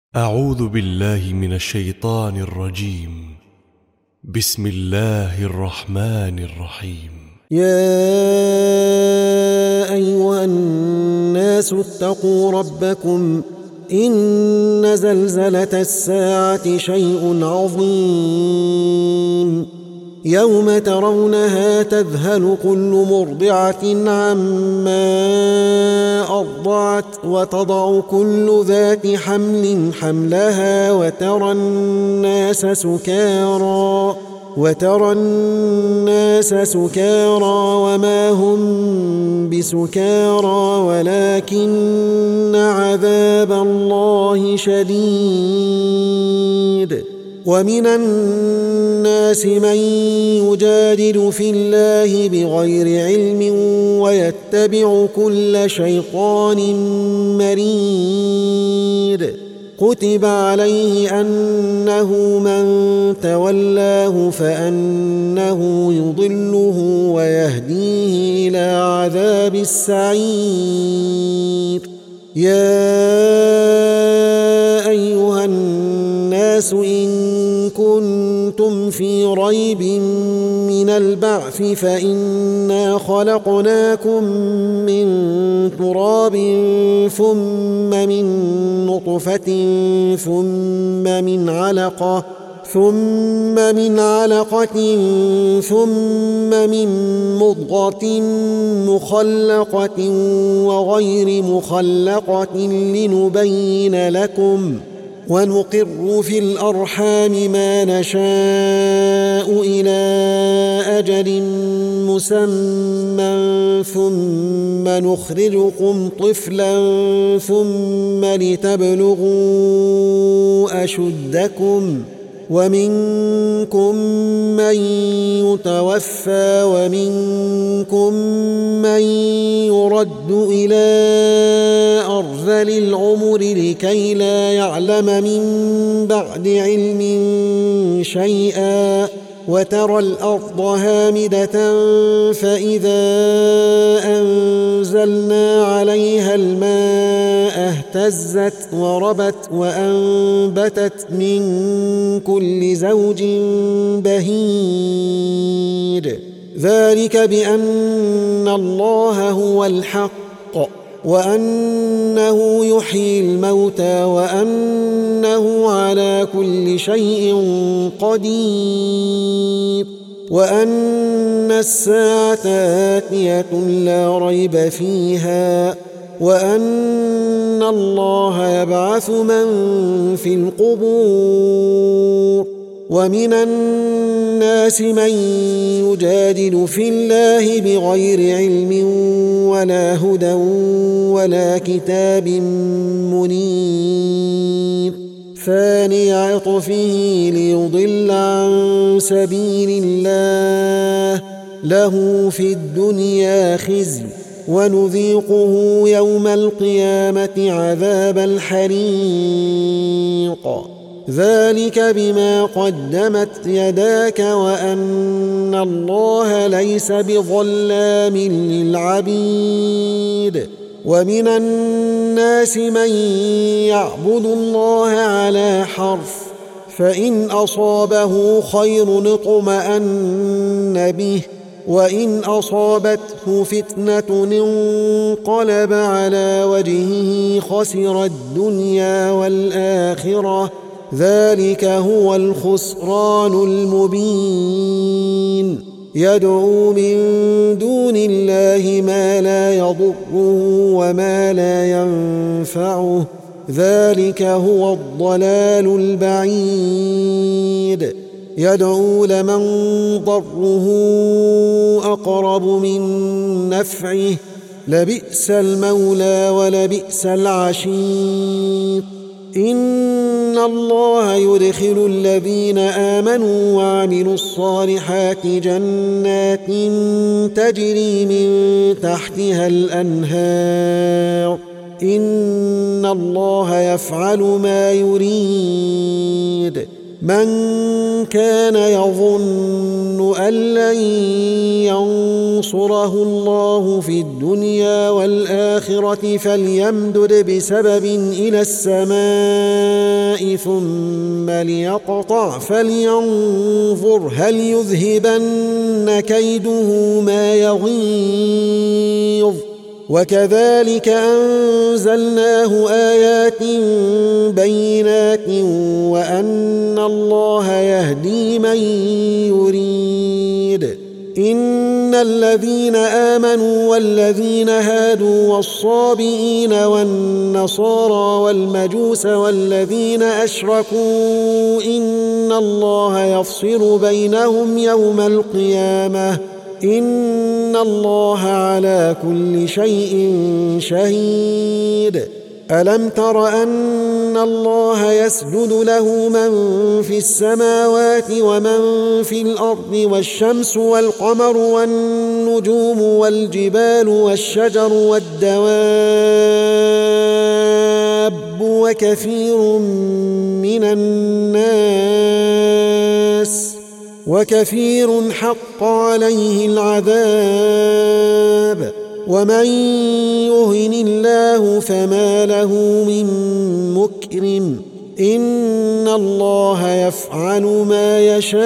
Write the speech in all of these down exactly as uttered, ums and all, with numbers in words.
أعوذ بالله من الشيطان الرجيم. بسم الله الرحمن الرحيم. يا أيها الناس اتقوا ربكم إن زلزلة الساعة شيء عظيم يوم ترونها تذهل كل مرضعة عما أرضعت وتضع كل ذات حمل حملها وترى الناس سكارى وترى الناس سكارى وما هم بسكارى ولكن عذاب الله شديد. ومن الناس من يجادل في الله بغير علم ويتبع كل شيطان مريد. كتب عليه أنه من تولاه فأنه يضله ويهديه إلى عذاب السعير. يا أيها الناس إن كنتم في ريب من البعث فإنا خلقناكم من تراب ثم من نطفة ثم من علقة ثم من علقة ثم من مضغة مخلقة وغير مخلقة لنبين لكم ونقر في الأرحام ما نشاء إلى أجل مسمى ثم نخرجكم طفلا ثم لتبلغوا أشدكم ومنكم من يتوفى ومنكم من يرد إلى أرذل العمر لكي لا يعلم من بعد علم شيئا. وترى الأرض هامدة فإذا أنزلنا عليها الماء اهتزت وربت وأنبتت من كل زوج بهيج. ذلك بأن الله هو الحق وأنه يحيي الموتى وأنه على كل شيء قدير وأن الساعة آتية لا ريب فيها وأن الله يبعث من في القبور. ومن الناس من يجادل في الله بغير علم ولا هدى ولا كتاب منير ثاني عطفه ليضل عن سبيل الله له في الدنيا خزي ونذيقه يوم القيامة عذاب الحريق. ذلك بما قدمت يداك وأن الله ليس بظلام للعبيد. ومن الناس من يعبد الله على حرف فإن أصابه خير اطمأن به وإن أصابته فتنة انقلب على وجهه خسر الدنيا والآخرة. ذلك هو الخسران المبين. يدعو من دون الله ما لا يضره وما لا ينفعه ذلك هو الضلال البعيد. يدعو لمن ضره أقرب من نفعه لبئس المولى ولبئس العشير. إن الله يدخل الذين آمنوا وعملوا الصالحات جنات تجري من تحتها الأنهار إن الله يفعل ما يريد. من كان يظن أن لن ينصره الله في الدنيا والآخرة فليمدد بسبب إلى السماء النار ثم ليقطع فلينظر هل يذهبن كيده ما يغيظ وكذلك أنزلناه آيات بينات وأن الله يهدي من يريد. إن الذين آمنوا والذين هادوا والصابئين والنصارى والمجوس والذين أشركوا إن الله يفصل بينهم يوم القيامة إن الله على كل شيء شهيد. ألم تر أن الله يسجد له من في السماوات ومن في الأرض والشمس والقمر والنجوم والجبال والشجر والدواب وكثير من الناس وكثير حق عليه العذاب ومن يهن الله فما له من مكرم إن الله يفعل ما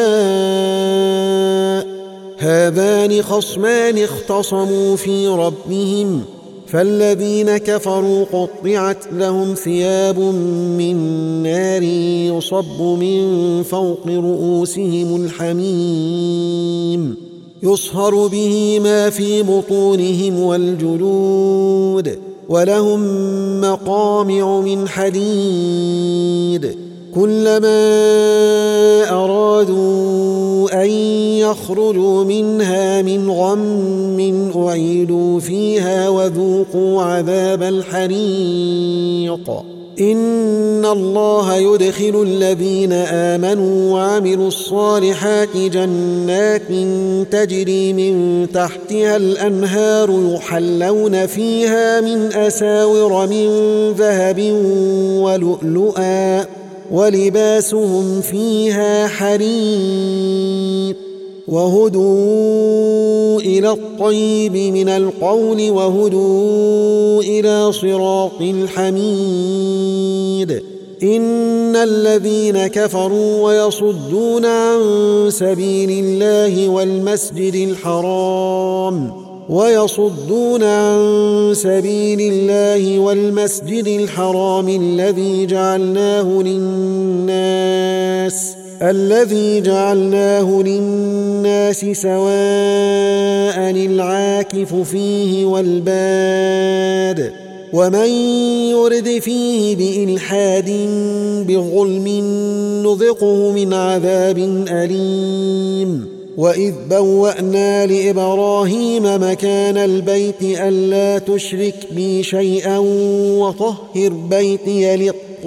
يشاء. هذان خصمان اختصموا في ربهم فالذين كفروا قطعت لهم ثياب من نار يصب من فوق رؤوسهم الحميم يصهر به ما في بطونهم والجلود ولهم مقامع من حديد كلما أرادوا أن يخرجوا منها من غم أعيدوا فيها وذوقوا عذاب الحريق. إن الله يدخل الذين آمنوا وعملوا الصالحات جنات تجري من تحتها الأنهار يحلون فيها من أساور من ذهب ولؤلؤا ولباسهم فيها حرير وهدوا إلى الطيب من القول وهدوا إلى صراط الحميد. إن الذين كفروا ويصدون عن سبيل الله والمسجد الحرام ويصدون عن سبيل الله والمسجد الحرام الذي جعلناه للناس الذي جعلناه للناس سواء العاكف فيه والباد ومن يرد فيه بإلحاد بظلم نذقه من عذاب أليم. وإذ بوأنا لإبراهيم مكان البيت ألا تشرك بي شيئا وطهر بيتي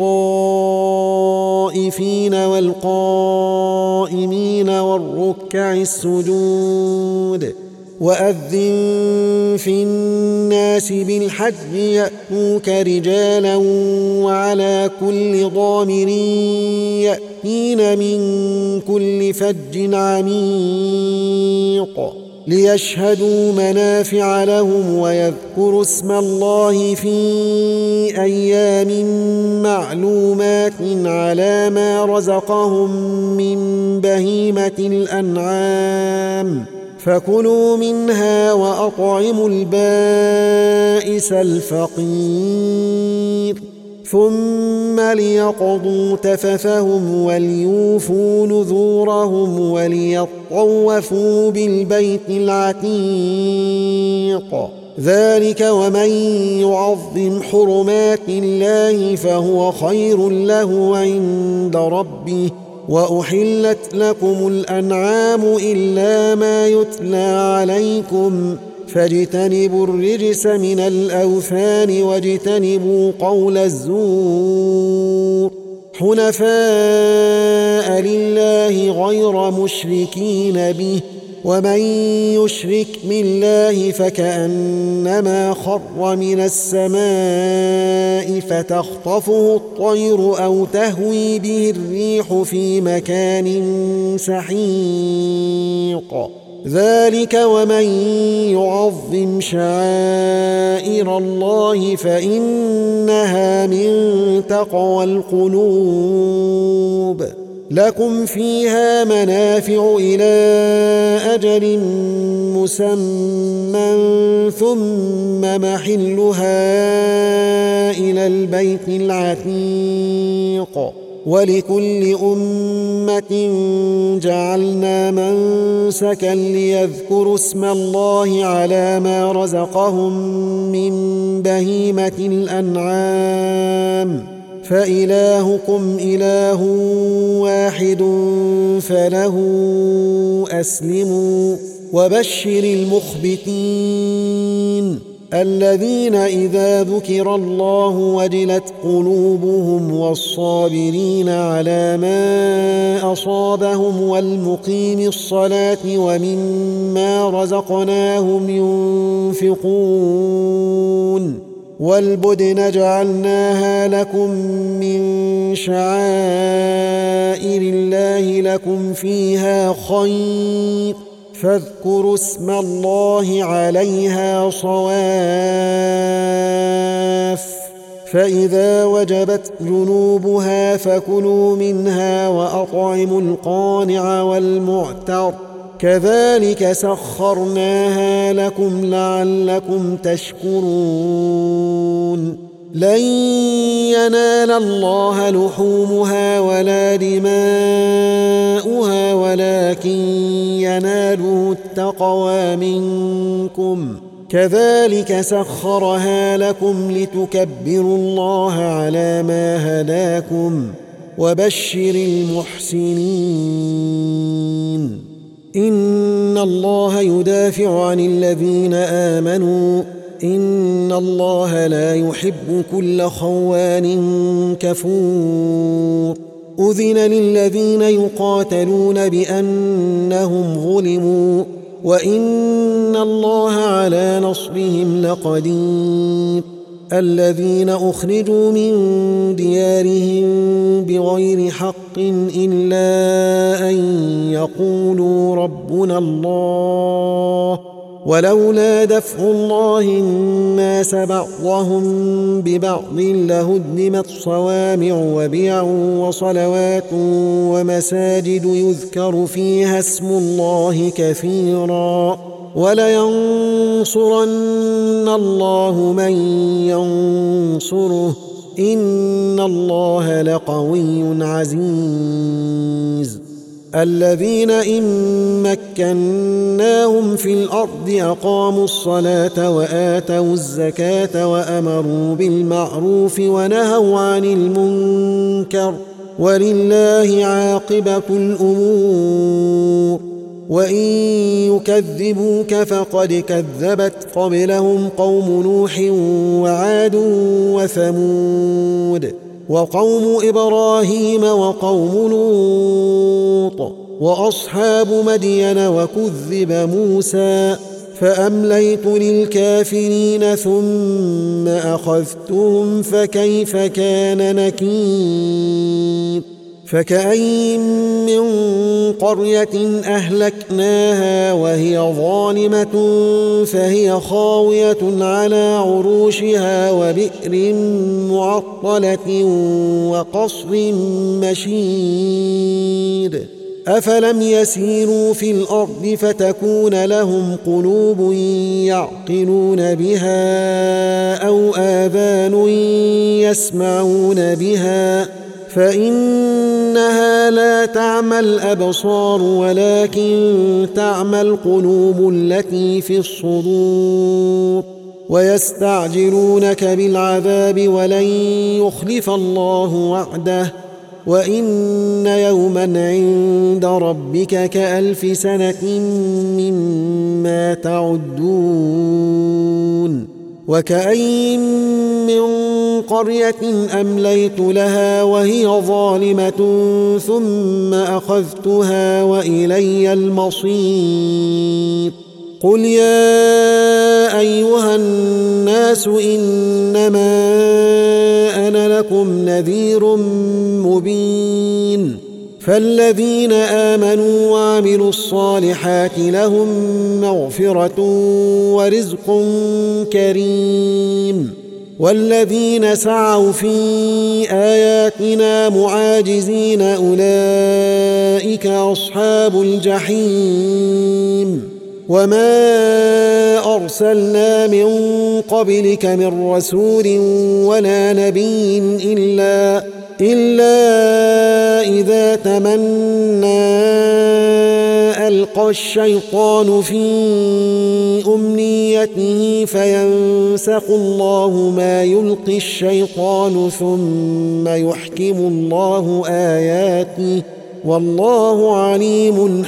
للطائفين والقائمين والركع السجود. وأذن في الناس بالحج يأتوك رجالا وعلى كل ضامر يأتين من كل فج عميق ليشهدوا منافع لهم ويذكروا اسم الله في أيام معلومات على ما رزقهم من بهيمة الأنعام فكلوا منها وأطعموا البائس الفقير ثم ليقضوا تفثهم وليوفوا نذورهم وليطوفوا بالبيت العتيق. ذلك ومن يعظم حرمات الله فهو خير له عند ربه. وأحلت لكم الأنعام إلا ما يتلى عليكم فاجتنبوا الرجس من الأوثان واجتنبوا قول الزور حنفاء لله غير مشركين به ومن يشرك بالله فكأنما خر من السماء فتخطفه الطير أو تهوي به الريح في مكان سحيق. ذلك ومن يعظم شعائر الله فإنها من تقوى القلوب لكم فيها منافع إلى أجل مسمى ثم محلها إلى البيت العتيق ولكل أمة جعلنا منسكا ليذكروا اسم الله على ما رزقهم من بهيمة الأنعام فإلهكم إله واحد فله أسلموا وبشر المخبتين الذين إذا ذكر الله وجلت قلوبهم والصابرين على ما أصابهم والمقيم الصلاة ومما رزقناهم ينفقون والبدن جعلناها لكم من شعائر الله لكم فيها خير فاذكروا اسم الله عليها صواف فإذا وجبت جنوبها فكلوا منها وأطعموا القانع والمعتر كذلك سخرناها لكم لعلكم تشكرون لن ينال الله لحومها ولا دماؤها ولكن يناله التقوى منكم كذلك سخرها لكم لتكبروا الله على ما هداكم وبشر المحسنين إن الله يدافع عن الذين آمنوا إن الله لا يحب كل خوان كفور أذن للذين يقاتلون بأنهم ظلموا وإن الله على نصرهم لقدير الذين أخرجوا من ديارهم بغير حق إلا أن يقولوا ربنا الله ولولا دفع الله الناس بعضهم ببعض لهدمت صوامع وبيع وصلوات ومساجد يذكر فيها اسم الله كثيرا ولينصرن الله من ينصره إن الله لقوي عزيز الذين إن مكناهم في الأرض أقاموا الصلاة وآتوا الزكاة وأمروا بالمعروف ونهوا عن المنكر ولله عاقبة الأمور وإن يكذبوك فقد كذبت قبلهم قوم نوح وعاد وثمود وقوم إبراهيم وقوم لوط وأصحاب مدين وكذب موسى فأمليت للكافرين ثم أخذتهم فكيف كان نكير فكأين من قرية أهلكناها وهي ظالمة فهي خاوية على عروشها وبئر معطلة وقصر مشيد أفلم يسيروا في الأرض فتكون لهم قلوب يعقلون بها أو آذان يسمعون بها فإنها لا تعمى الأبصار ولكن تعمى القلوب التي في الصدور ويستعجلونك بالعذاب ولن يخلف الله وعده وإن يوما عند ربك كألف سنة مما تعدون وكأين من قرية أمليت لها وهي ظالمة ثم أخذتها وإلي المصير قل يا أيها الناس إنما أنا لكم نذير مبين فالذين آمنوا وعملوا الصالحات لهم مغفرة ورزق كريم والذين سعوا في آياتنا معاجزين أولئك أصحاب الجحيم وما أرسلنا من قبلك من رسول ولا نبي إلا إلا إذا تمنى ألقى الشيطان في أمنيته فينسخ الله ما يلقي الشيطان ثم يحكم الله آياته والله عليم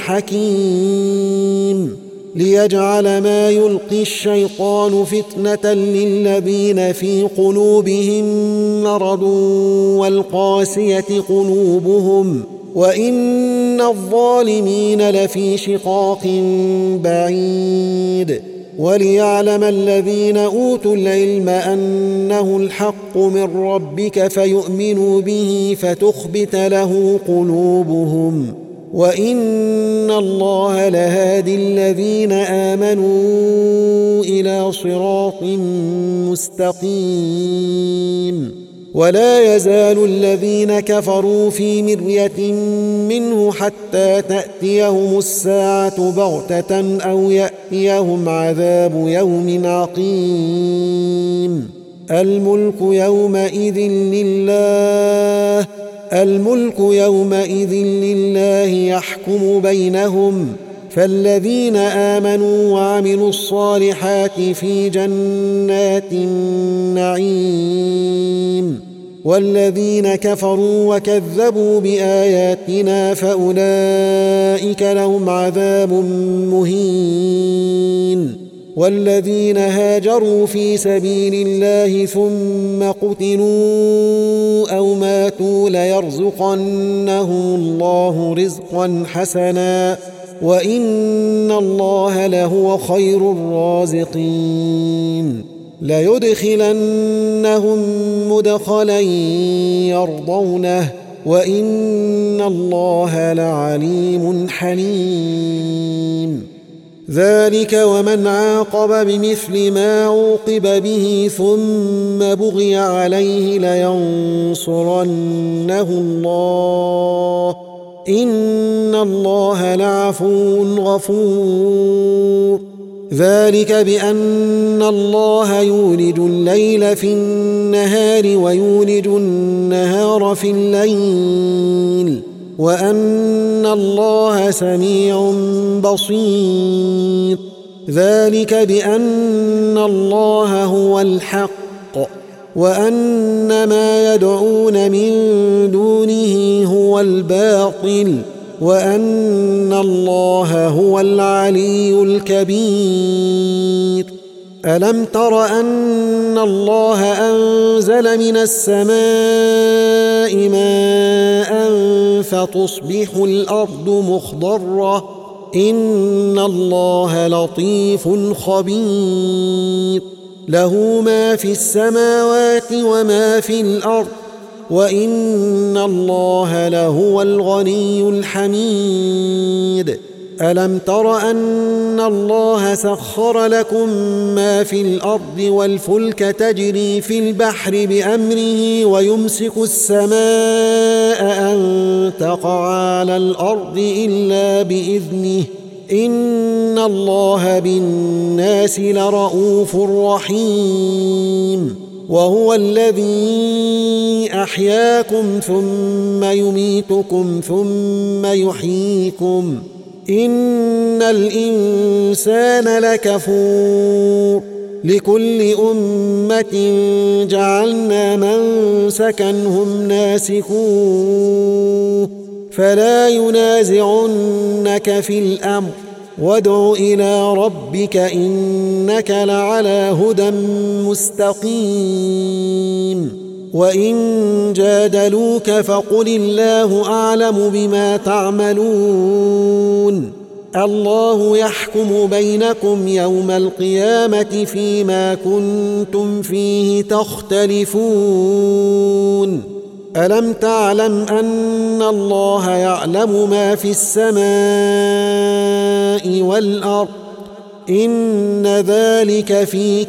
حكيم ليجعل ما يلقي الشيطان فتنة للذين في قلوبهم مرض والقاسية قلوبهم وإن الظالمين لفي شقاق بعيد وليعلم الذين أوتوا العلم أنه الحق من ربك فيؤمنوا به فتخبت له قلوبهم وإن الله لهادي الذين آمنوا إلى صراط مستقيم ولا يزال الذين كفروا في مرية منه حتى تأتيهم الساعة بغتة أو يأتيهم عذاب يوم عقيم الملك يومئذ لله الملك يومئذ لله يحكم بينهم فالذين آمنوا وعملوا الصالحات في جنات النعيم والذين كفروا وكذبوا بآياتنا فأولئك لهم عذاب مهين والذين هاجروا في سبيل الله ثم قتلوا أو ماتوا ليرزقنهم الله رزقا حسنا وإن الله لهو خير الرازقين ليدخلنهم مدخلا يرضونه وإن الله لعليم حليم ذلك ومن عاقب بمثل ما عوقب به ثم بغي عليه لينصرنه الله إن الله لعفو غفور ذلك بأن الله يولج الليل في النهار ويولج النهار في الليل وأن الله سميع بصير ذلك بأن الله هو الحق وأن ما يدعون من دونه هو الباطل وأن الله هو العلي الكبير ألم تر أن الله أنزل من السماء ماء فتصبح الأرض مخضرة إن الله لطيف خبير له ما في السماوات وما في الأرض وإن الله لهو الغني الحميد ألم تر أن الله سخر لكم ما في الأرض والفلك تجري في البحر بأمره ويمسك السماء أن تقع على الأرض إلا بإذنه إن الله بالناس لرؤوف رحيم وهو الذي أحياكم ثم يميتكم ثم يحييكم إن الإنسان لكفور لكل أمة جعلنا منسكا هم ناسكوه فلا ينازعنك في الأمر وادع إلى ربك إنك لعلى هدى مستقيم وإن جادلوك فقل الله أعلم بما تعملون الله يحكم بينكم يوم القيامة فيما كنتم فيه تختلفون ألم تعلم أن الله يعلم ما في السماء والأرض إن ذلك في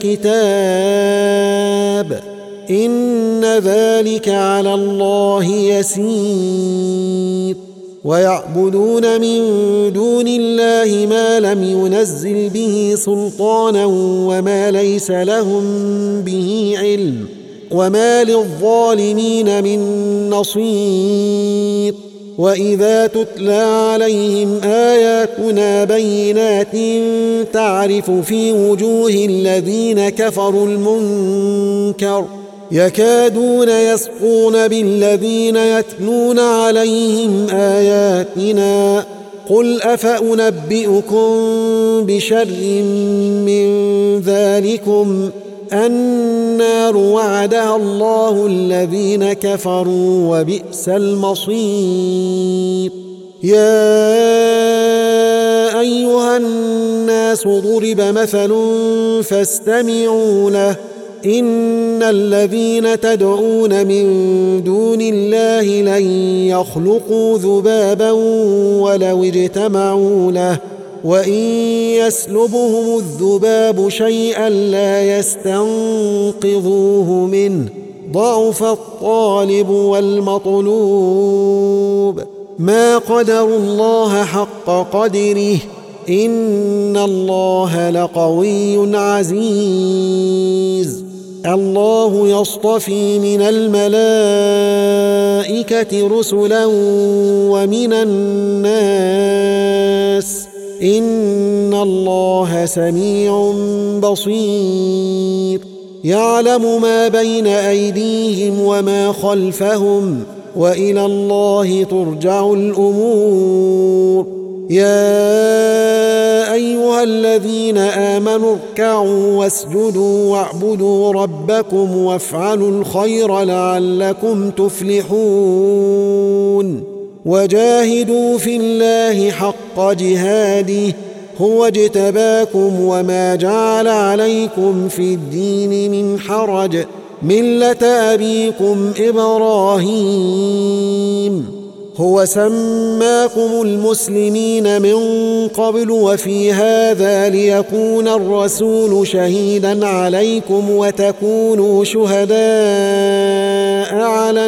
كتاب إن ذلك على الله يسير ويعبدون من دون الله ما لم ينزل به سلطانا وما ليس لهم به علم وما للظالمين من نصير وإذا تتلى عليهم آياتنا بينات تعرف في وجوه الذين كفروا المنكر يكادون يسقون بالذين يتلون عليهم آياتنا قل أفأنبئكم بشر من ذلكم النار وعدها الله الذين كفروا وبئس المصير يا أيها الناس ضرب مثل فاستمعوا له إن الذين تدعون من دون الله لن يخلقوا ذبابا ولو اجتمعوا له وإن يسلبهم الذباب شيئا لا يستنقذوه منه ضعف الطالب والمطلوب ما قدروا الله حق قدره إن الله لقوي عزيز الله يصطفي من الملائكة رسلا ومن الناس إن الله سميع بصير يعلم ما بين أيديهم وما خلفهم وإلى الله ترجع الأمور يا أيها الذين آمنوا اركعوا واسجدوا واعبدوا ربكم وافعلوا الخير لعلكم تفلحون وجاهدوا في الله حق جهاده هو اجتباكم وما جعل عليكم في الدين من حرج ملة أبيكم إبراهيم هو سماكم المسلمين من قبل وفي هذا ليكون الرسول شهيدا عليكم وتكونوا شهداء على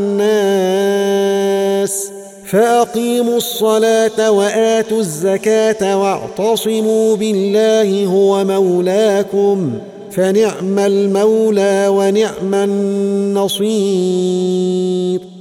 الناس فأقيموا الصلاة وآتوا الزكاة واعتصموا بالله هو مولاكم فنعم المولى ونعم النصير